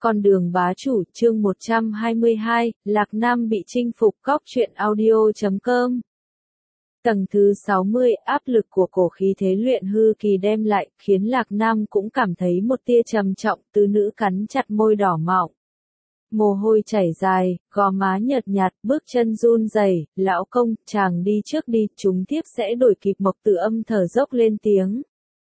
Con đường bá chủ, chương 122, Lạc Nam bị chinh phục. Cóc truyện audio.com. Tầng thứ 60, áp lực của cổ khí thế luyện hư kỳ đem lại, khiến Lạc Nam cũng cảm thấy một tia trầm trọng. Tứ nữ cắn chặt môi đỏ mọng, mồ hôi chảy dài, gò má nhợt nhạt, bước chân run rẩy. Lão công, chàng đi trước đi, chúng tiếp sẽ đuổi kịp. Mộc Tử Âm thở dốc lên tiếng.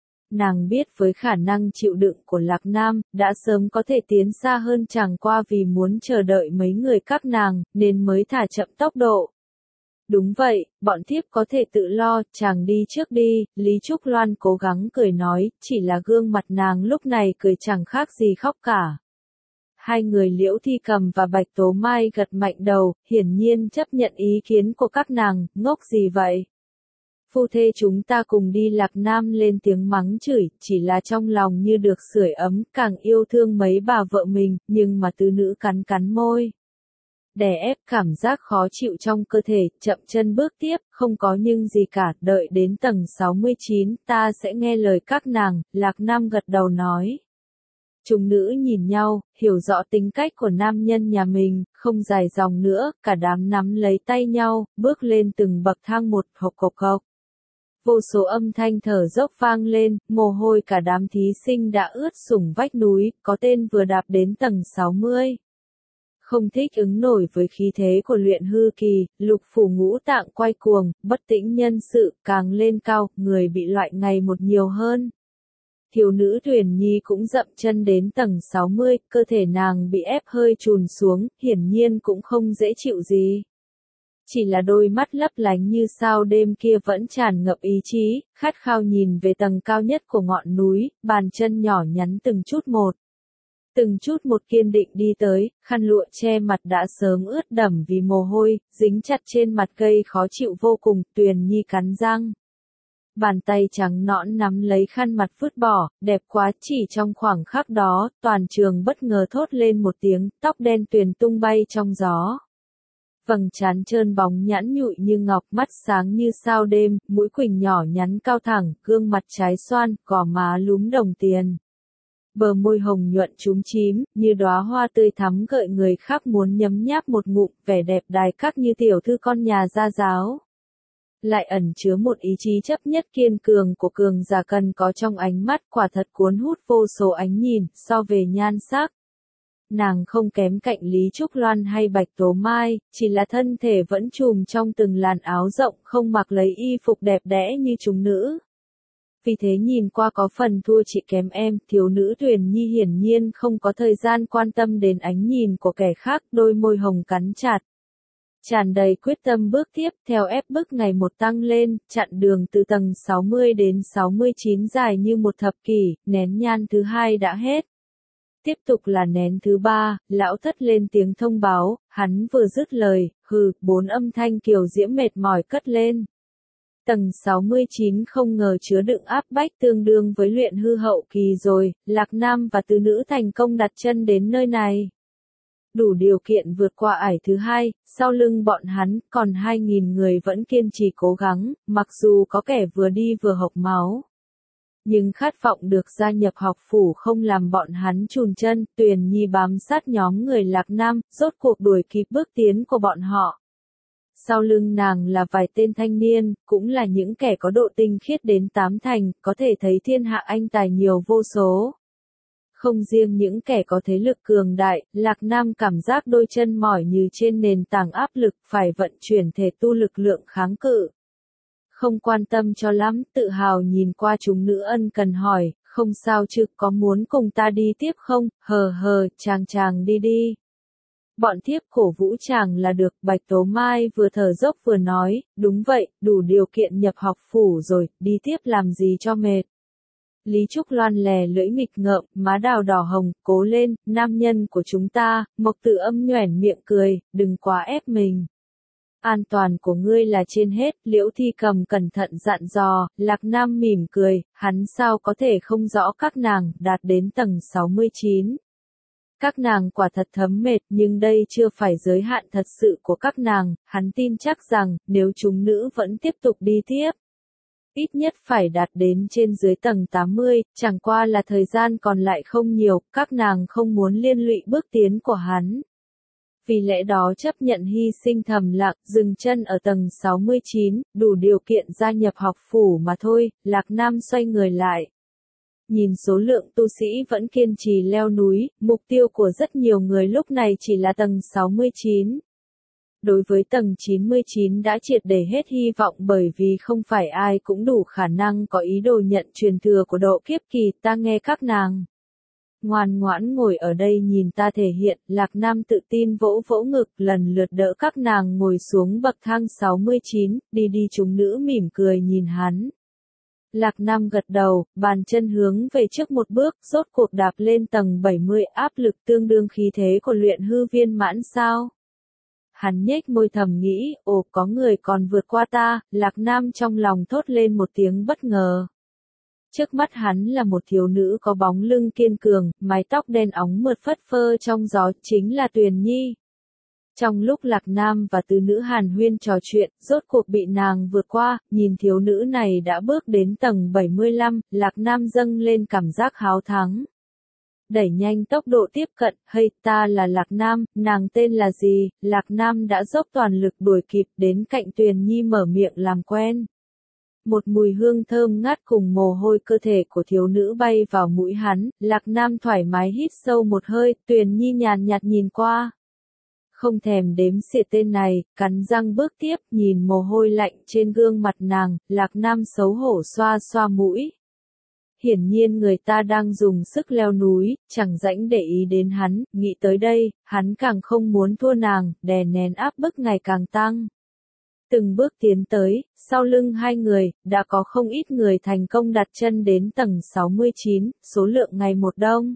Nàng biết với khả năng chịu đựng của Lạc Nam, đã sớm có thể tiến xa hơn, chẳng qua vì muốn chờ đợi mấy người các nàng, nên mới thả chậm tốc độ. Đúng vậy, bọn thiếp có thể tự lo, chàng đi trước đi. Lý Trúc Loan cố gắng cười nói, chỉ là gương mặt nàng lúc này cười chẳng khác gì khóc cả. Hai người Liễu Thi Cầm và Bạch Tố Mai gật mạnh đầu, hiển nhiên chấp nhận ý kiến của các nàng. Ngốc gì vậy? Phu thê chúng ta cùng đi. Lạc Nam lên tiếng mắng chửi, chỉ là trong lòng như được sưởi ấm, càng yêu thương mấy bà vợ mình, nhưng mà tứ nữ cắn cắn môi. Đè ép cảm giác khó chịu trong cơ thể, chậm chân bước tiếp, không có nhưng gì cả, đợi đến tầng 69, ta sẽ nghe lời các nàng. Lạc Nam gật đầu nói. Chúng nữ nhìn nhau, hiểu rõ tính cách của nam nhân nhà mình, không dài dòng nữa, cả đám nắm lấy tay nhau, bước lên từng bậc thang một. Hộc cộc cộc. Vô số âm thanh thở dốc vang lên, mồ hôi cả đám thí sinh đã ướt sũng vách núi, có tên vừa đạp đến tầng 60. Không thích ứng nổi với khí thế của luyện hư kỳ, lục phủ ngũ tạng quay cuồng, bất tĩnh nhân sự, càng lên cao, người bị loại ngày một nhiều hơn. Thiếu nữ Tuyền Nhi cũng dậm chân đến tầng 60, cơ thể nàng bị ép hơi chùn xuống, hiển nhiên cũng không dễ chịu gì. Chỉ là đôi mắt lấp lánh như sao đêm kia vẫn tràn ngập ý chí, khát khao nhìn về tầng cao nhất của ngọn núi, bàn chân nhỏ nhắn từng chút một. Từng chút một kiên định đi tới, khăn lụa che mặt đã sớm ướt đẫm vì mồ hôi, dính chặt trên mặt gây khó chịu vô cùng. Tuyền Nhi cắn răng. Bàn tay trắng nõn nắm lấy khăn mặt vứt bỏ, đẹp quá. Chỉ trong khoảng khắc đó, toàn trường bất ngờ thốt lên một tiếng, tóc đen tuyền tung bay trong gió. Vầng trán trơn bóng nhẵn nhụi như ngọc, mắt sáng như sao đêm, mũi quỳnh nhỏ nhắn cao thẳng, gương mặt trái xoan, gò má lúm đồng tiền. Bờ môi hồng nhuận chúm chím, như đóa hoa tươi thắm gợi người khác muốn nhấm nháp một ngụm, vẻ đẹp đài các như tiểu thư con nhà gia giáo. Lại ẩn chứa một ý chí chấp nhất kiên cường của cường giả cần có trong ánh mắt, quả thật cuốn hút vô số ánh nhìn. So về nhan sắc, nàng không kém cạnh Lý Trúc Loan hay Bạch Tố Mai, chỉ là thân thể vẫn trùm trong từng làn áo rộng, không mặc lấy y phục đẹp đẽ như chúng nữ. Vì thế nhìn qua có phần thua chị kém em. Thiếu nữ Tuyền Nhi hiển nhiên không có thời gian quan tâm đến ánh nhìn của kẻ khác, đôi môi hồng cắn chặt. Tràn đầy quyết tâm bước tiếp, theo ép bức ngày một tăng lên, chặn đường từ tầng 60 đến 69 dài như một thập kỷ, nén nhang thứ hai đã hết. Tiếp tục là nén thứ ba, lão thất lên tiếng thông báo, hắn vừa dứt lời, hừ, 4 âm thanh kiều diễm mệt mỏi cất lên. Tầng 69 không ngờ chứa đựng áp bách tương đương với luyện hư hậu kỳ rồi. Lạc Nam và tứ nữ thành công đặt chân đến nơi này. Đủ điều kiện vượt qua ải thứ hai, sau lưng bọn hắn, còn 2.000 người vẫn kiên trì cố gắng, mặc dù có kẻ vừa đi vừa hộc máu. Nhưng khát vọng được gia nhập học phủ không làm bọn hắn chùn chân. Tuyền Nhi bám sát nhóm người Lạc Nam, rốt cuộc đuổi kịp bước tiến của bọn họ. Sau lưng nàng là vài tên thanh niên, cũng là những kẻ có độ tinh khiết đến 8 thành, có thể thấy thiên hạ anh tài nhiều vô số. Không riêng những kẻ có thế lực cường đại, Lạc Nam cảm giác đôi chân mỏi như trên nền tảng áp lực, phải vận chuyển thể tu lực lượng kháng cự. Không quan tâm cho lắm, tự hào nhìn qua chúng nữ ân cần hỏi, không sao chứ, có muốn cùng ta đi tiếp không? Hờ, chàng đi đi. Bọn thiếp cổ vũ chàng là được. Bạch Tố Mai vừa thở dốc vừa nói, đúng vậy, đủ điều kiện nhập học phủ rồi, đi tiếp làm gì cho mệt. Lý Trúc Loan lè lưỡi nghịch ngợm, má đào đỏ hồng, cố lên, nam nhân của chúng ta. Mộc Tử Âm nhoẻn miệng cười, đừng quá ép mình. An toàn của ngươi là trên hết. Liễu Thi Cầm cẩn thận dặn dò. Lạc Nam mỉm cười, hắn sao có thể không rõ các nàng. Đạt đến tầng 69. Các nàng quả thật thấm mệt, nhưng đây chưa phải giới hạn thật sự của các nàng. Hắn tin chắc rằng, nếu chúng nữ vẫn tiếp tục đi tiếp, ít nhất phải đạt đến trên dưới tầng 80, chẳng qua là thời gian còn lại không nhiều, các nàng không muốn liên lụy bước tiến của hắn. Vì lẽ đó chấp nhận hy sinh thầm lặng, dừng chân ở tầng 69, đủ điều kiện gia nhập học phủ mà thôi. Lạc Nam xoay người lại. Nhìn số lượng tu sĩ vẫn kiên trì leo núi, mục tiêu của rất nhiều người lúc này chỉ là tầng 69. Đối với tầng 99 đã triệt để hết hy vọng bởi vì không phải ai cũng đủ khả năng có ý đồ nhận truyền thừa của độ kiếp kỳ. Ta nghe các nàng ngoan ngoãn ngồi ở đây nhìn ta thể hiện. Lạc Nam tự tin vỗ vỗ ngực, lần lượt đỡ các nàng ngồi xuống bậc thang 69, đi chúng nữ mỉm cười nhìn hắn. Lạc Nam gật đầu, bàn chân hướng về trước một bước, rốt cuộc đạp lên tầng 70, áp lực tương đương khí thế của luyện hư viên mãn sao? Hắn nhếch môi thầm nghĩ, ồ có người còn vượt qua ta. Lạc Nam trong lòng thốt lên một tiếng bất ngờ. Trước mắt hắn là một thiếu nữ có bóng lưng kiên cường, mái tóc đen óng mượt phất phơ trong gió, chính là Tuyền Nhi. Trong lúc Lạc Nam và tứ nữ hàn huyên trò chuyện, rốt cuộc bị nàng vượt qua, nhìn thiếu nữ này đã bước đến tầng 75, Lạc Nam dâng lên cảm giác háo thắng. Đẩy nhanh tốc độ tiếp cận, hey ta là Lạc Nam, nàng tên là gì? Lạc Nam đã dốc toàn lực đuổi kịp đến cạnh Tuyền Nhi mở miệng làm quen. Một mùi hương thơm ngát cùng mồ hôi cơ thể của thiếu nữ bay vào mũi hắn, Lạc Nam thoải mái hít sâu một hơi, Tuyền Nhi nhàn nhạt nhìn qua. Không thèm đếm xỉa tên này, cắn răng bước tiếp, nhìn mồ hôi lạnh trên gương mặt nàng, Lạc Nam xấu hổ xoa xoa mũi. Hiển nhiên người ta đang dùng sức leo núi, chẳng rảnh để ý đến hắn, nghĩ tới đây, hắn càng không muốn thua nàng, đè nén áp bức ngày càng tăng. Từng bước tiến tới, sau lưng hai người, đã có không ít người thành công đặt chân đến tầng 69, số lượng ngày một đông.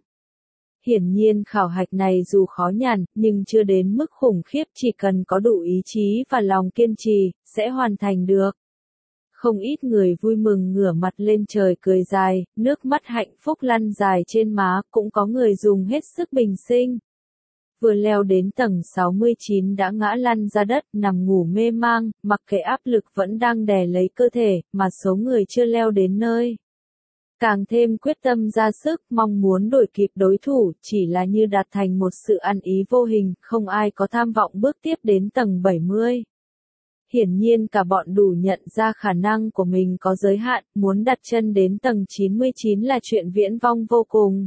Hiển nhiên khảo hạch này dù khó nhằn, nhưng chưa đến mức khủng khiếp, chỉ cần có đủ ý chí và lòng kiên trì, sẽ hoàn thành được. Không ít người vui mừng ngửa mặt lên trời cười dài, nước mắt hạnh phúc lăn dài trên má, cũng có người dùng hết sức bình sinh. Vừa leo đến tầng 69 đã ngã lăn ra đất, nằm ngủ mê mang, mặc kệ áp lực vẫn đang đè lấy cơ thể, mà số người chưa leo đến nơi. Càng thêm quyết tâm ra sức, mong muốn đuổi kịp đối thủ, chỉ là như đạt thành một sự ăn ý vô hình, không ai có tham vọng bước tiếp đến tầng 70. Hiển nhiên cả bọn đủ nhận ra khả năng của mình có giới hạn, muốn đặt chân đến tầng 99 là chuyện viễn vông vô cùng.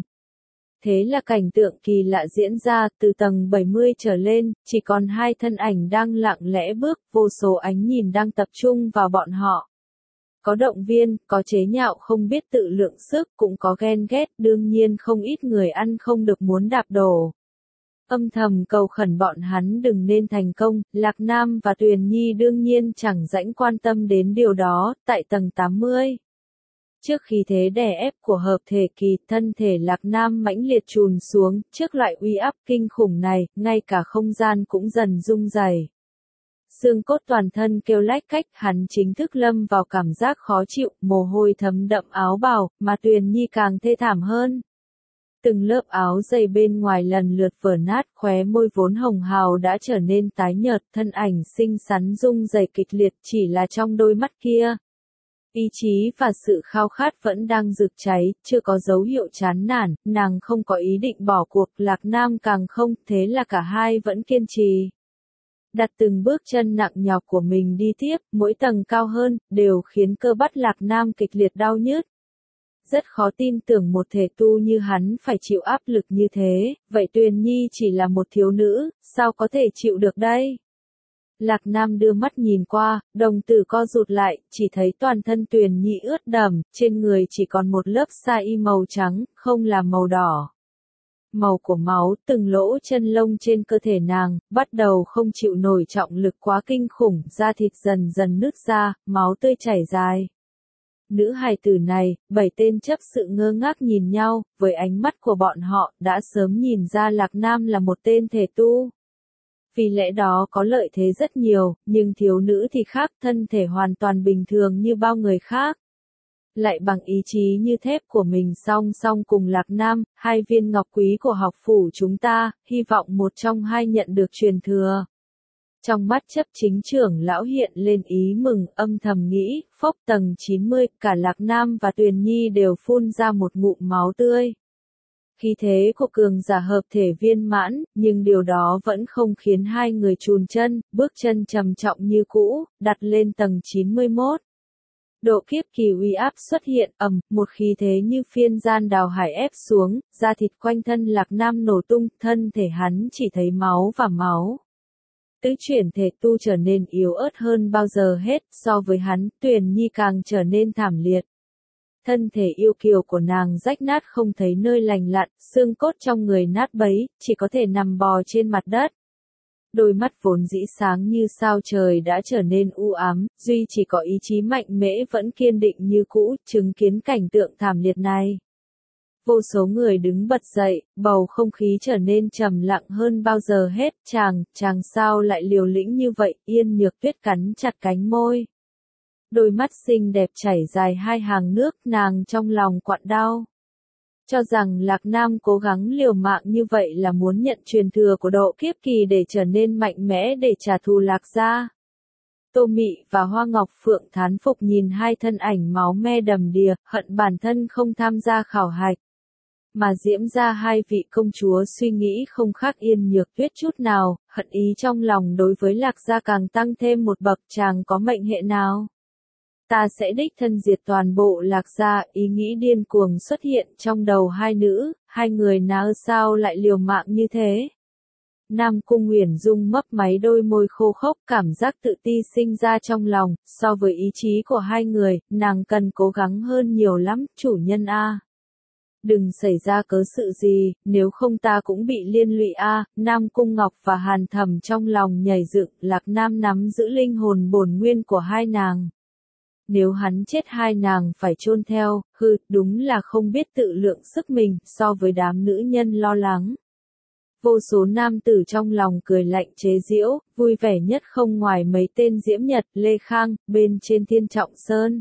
Thế là cảnh tượng kỳ lạ diễn ra, từ tầng 70 trở lên, chỉ còn hai thân ảnh đang lặng lẽ bước, vô số ánh nhìn đang tập trung vào bọn họ. Có động viên, có chế nhạo không biết tự lượng sức, cũng có ghen ghét, đương nhiên không ít người ăn không được muốn đạp đổ. Âm thầm cầu khẩn bọn hắn đừng nên thành công, Lạc Nam và Tuyền Nhi đương nhiên chẳng rảnh quan tâm đến điều đó, tại tầng 80. Trước khi thế đè ép của hợp thể kỳ, thân thể Lạc Nam mãnh liệt trùn xuống, trước loại uy áp kinh khủng này, ngay cả không gian cũng dần rung rẩy. Xương cốt toàn thân kêu lách cách, hắn chính thức lâm vào cảm giác khó chịu, mồ hôi thấm đậm áo bào, mà Tuyền Nhi càng thê thảm hơn. Từng lớp áo dày bên ngoài lần lượt vỡ nát, khóe môi vốn hồng hào đã trở nên tái nhợt, thân ảnh xinh xắn rung rẩy kịch liệt, chỉ là trong đôi mắt kia. Ý chí và sự khao khát vẫn đang rực cháy, chưa có dấu hiệu chán nản, nàng không có ý định bỏ cuộc, Lạc Nam càng không, thế là cả hai vẫn kiên trì. Đặt từng bước chân nặng nhọc của mình đi tiếp, mỗi tầng cao hơn, đều khiến cơ bắp Lạc Nam kịch liệt đau nhức. Rất khó tin tưởng một thể tu như hắn phải chịu áp lực như thế, vậy Tuyền Nhi chỉ là một thiếu nữ, sao có thể chịu được đây? Lạc Nam đưa mắt nhìn qua, đồng tử co rụt lại, chỉ thấy toàn thân Tuyền Nhi ướt đẫm, trên người chỉ còn một lớp sa y màu trắng, không là màu đỏ. Màu của máu, từng lỗ chân lông trên cơ thể nàng, bắt đầu không chịu nổi trọng lực quá kinh khủng, da thịt dần dần nứt ra, máu tươi chảy dài. Nữ hài tử này, 7 tên chấp sự ngơ ngác nhìn nhau, với ánh mắt của bọn họ, đã sớm nhìn ra Lạc Nam là một tên thể tu. Vì lẽ đó có lợi thế rất nhiều, nhưng thiếu nữ thì khác, thân thể hoàn toàn bình thường như bao người khác. Lại bằng ý chí như thép của mình song song cùng Lạc Nam, hai viên ngọc quý của học phủ chúng ta, hy vọng một trong hai nhận được truyền thừa. Trong mắt chấp chính trưởng lão hiện lên ý mừng, âm thầm nghĩ, phốc tầng 90, cả Lạc Nam và Tuyền Nhi đều phun ra một ngụm máu tươi. Khí thế của cường giả hợp thể viên mãn, nhưng điều đó vẫn không khiến hai người chùn chân, bước chân trầm trọng như cũ, đặt lên tầng 91. Độ kiếp kỳ uy áp xuất hiện, một khí thế như phiên gian đào hải ép xuống, da thịt quanh thân Lạc Nam nổ tung, thân thể hắn chỉ thấy máu và máu. Tứ chuyển thể tu trở nên yếu ớt hơn bao giờ hết, so với hắn, Tuyền Nhi càng trở nên thảm liệt. Thân thể yêu kiều của nàng rách nát không thấy nơi lành lặn, xương cốt trong người nát bấy, chỉ có thể nằm bò trên mặt đất. Đôi mắt vốn dĩ sáng như sao trời đã trở nên u ám, duy chỉ có ý chí mạnh mẽ vẫn kiên định như cũ, chứng kiến cảnh tượng thảm liệt này. Vô số người đứng bật dậy, bầu không khí trở nên trầm lặng hơn bao giờ hết, chàng sao lại liều lĩnh như vậy, Yên Nhược Tuyết cắn chặt cánh môi. Đôi mắt xinh đẹp chảy dài hai hàng nước, nàng trong lòng quặn đau. Cho rằng Lạc Nam cố gắng liều mạng như vậy là muốn nhận truyền thừa của độ kiếp kỳ để trở nên mạnh mẽ để trả thù Lạc gia. Tô Mị và Hoa Ngọc Phượng thán phục nhìn hai thân ảnh máu me đầm đìa, hận bản thân không tham gia khảo hạch. Mà Diễm gia hai vị công chúa suy nghĩ không khác Yên Nhược Tuyết chút nào, hận ý trong lòng đối với Lạc gia càng tăng thêm một bậc, chàng có mệnh hệ nào? Ta sẽ đích thân diệt toàn bộ Lạc gia, ý nghĩ điên cuồng xuất hiện trong đầu hai nữ, hai người nào sao lại liều mạng như thế? Nam Cung Uyển Dung mấp máy đôi môi khô khốc, cảm giác tự ti sinh ra trong lòng, so với ý chí của hai người, nàng cần cố gắng hơn nhiều lắm, chủ nhân a. Đừng xảy ra cớ sự gì, nếu không ta cũng bị liên lụy a. Nam Cung Ngọc và Hàn Thầm trong lòng nhảy dựng, Lạc Nam nắm giữ linh hồn bổn nguyên của hai nàng. Nếu hắn chết hai nàng phải chôn theo, đúng là không biết tự lượng sức mình, so với đám nữ nhân lo lắng. Vô số nam tử trong lòng cười lạnh chế giễu, vui vẻ nhất không ngoài mấy tên Diễm Nhật, Lê Khang, bên trên Thiên Trọng Sơn.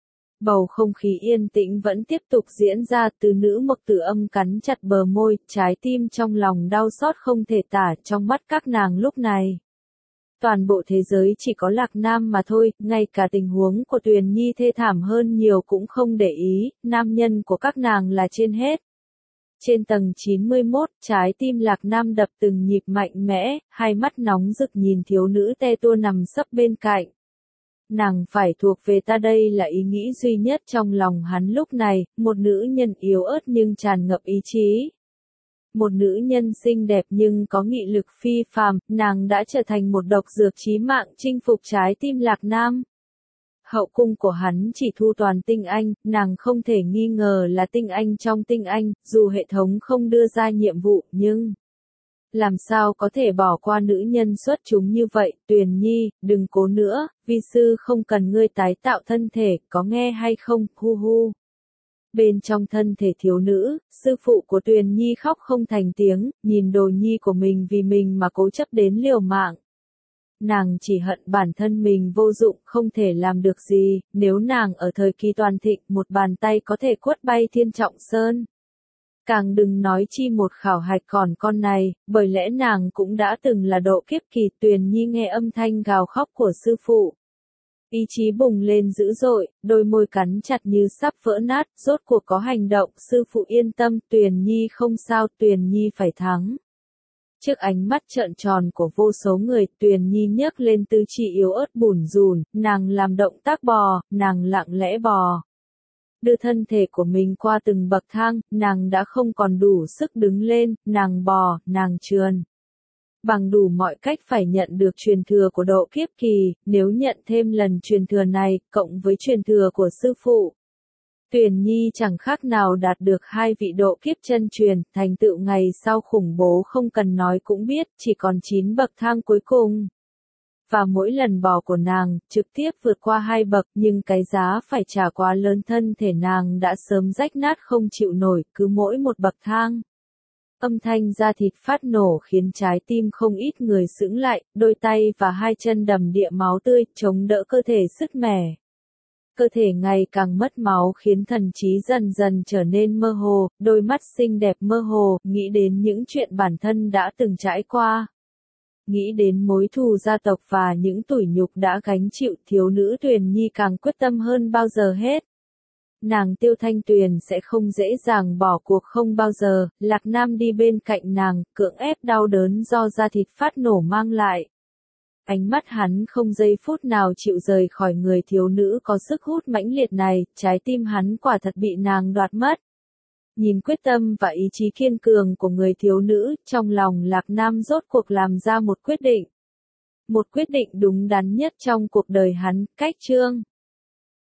Bầu không khí yên tĩnh vẫn tiếp tục diễn ra, từ nữ Mộc Tử Âm cắn chặt bờ môi, trái tim trong lòng đau xót không thể tả trong mắt các nàng lúc này. Toàn bộ thế giới chỉ có Lạc Nam mà thôi, ngay cả tình huống của Tuyền Nhi thê thảm hơn nhiều cũng không để ý, nam nhân của các nàng là trên hết. Trên tầng 91, trái tim Lạc Nam đập từng nhịp mạnh mẽ, hai mắt nóng rực nhìn thiếu nữ te tua nằm sấp bên cạnh. Nàng phải thuộc về ta, đây là ý nghĩ duy nhất trong lòng hắn lúc này, một nữ nhân yếu ớt nhưng tràn ngập ý chí. Một nữ nhân xinh đẹp nhưng có nghị lực phi phàm, nàng đã trở thành một độc dược chí mạng chinh phục trái tim Lạc Nam. Hậu cung của hắn chỉ thu toàn tinh anh, nàng không thể nghi ngờ là tinh anh trong tinh anh, dù hệ thống không đưa ra nhiệm vụ, nhưng làm sao có thể bỏ qua nữ nhân xuất chúng như vậy? Tuyền Nhi, đừng cố nữa, vi sư không cần ngươi tái tạo thân thể, có nghe hay không? Hu hu. Bên trong thân thể thiếu nữ, sư phụ của Tuyền Nhi khóc không thành tiếng, nhìn đồ nhi của mình vì mình mà cố chấp đến liều mạng. Nàng chỉ hận bản thân mình vô dụng, không thể làm được gì, nếu nàng ở thời kỳ toàn thịnh, một bàn tay có thể quất bay Thiên Trọng Sơn. Càng đừng nói chi một khảo hạch còn con này, bởi lẽ nàng cũng đã từng là độ kiếp kỳ. Tuyền Nhi nghe âm thanh gào khóc của sư phụ. Ý chí bùng lên dữ dội, đôi môi cắn chặt như sắp vỡ nát, rốt cuộc có hành động, sư phụ yên tâm, Tuyền Nhi không sao, Tuyền Nhi phải thắng. Trước ánh mắt trợn tròn của vô số người, Tuyền Nhi nhấc lên tư chi yếu ớt bủn rủn, nàng làm động tác bò, nàng lặng lẽ bò. Đưa thân thể của mình qua từng bậc thang, nàng đã không còn đủ sức đứng lên, nàng bò, nàng trườn. Bằng đủ mọi cách phải nhận được truyền thừa của độ kiếp kỳ, nếu nhận thêm lần truyền thừa này, cộng với truyền thừa của sư phụ. Tuyền Nhi chẳng khác nào đạt được hai vị độ kiếp chân truyền, thành tựu ngày sau khủng bố không cần nói cũng biết, chỉ còn 9 bậc thang cuối cùng. Và mỗi lần bò của nàng, trực tiếp vượt qua 2 bậc, nhưng cái giá phải trả quá lớn, thân thể nàng đã sớm rách nát không chịu nổi, cứ mỗi một bậc thang. Âm thanh da thịt phát nổ khiến trái tim không ít người sững lại, đôi tay và hai chân đầm đìa máu tươi, chống đỡ cơ thể sứt mẻ. Cơ thể ngày càng mất máu khiến thần trí dần dần trở nên mơ hồ, đôi mắt xinh đẹp mơ hồ, nghĩ đến những chuyện bản thân đã từng trải qua. nghĩ đến mối thù gia tộc và những tủi nhục đã gánh chịu, thiếu nữ Tuyền Nhi càng quyết tâm hơn bao giờ hết. Nàng Tiêu Thanh Tuyền sẽ không dễ dàng bỏ cuộc không bao giờ, Lạc Nam đi bên cạnh nàng, cưỡng ép đau đớn do da thịt phát nổ mang lại. Ánh mắt hắn không giây phút nào chịu rời khỏi người thiếu nữ có sức hút mãnh liệt này, trái tim hắn quả thật bị nàng đoạt mất. Nhìn quyết tâm và ý chí kiên cường của người thiếu nữ, trong lòng Lạc Nam rốt cuộc làm ra một quyết định. Một quyết định đúng đắn nhất trong cuộc đời hắn, cách chương.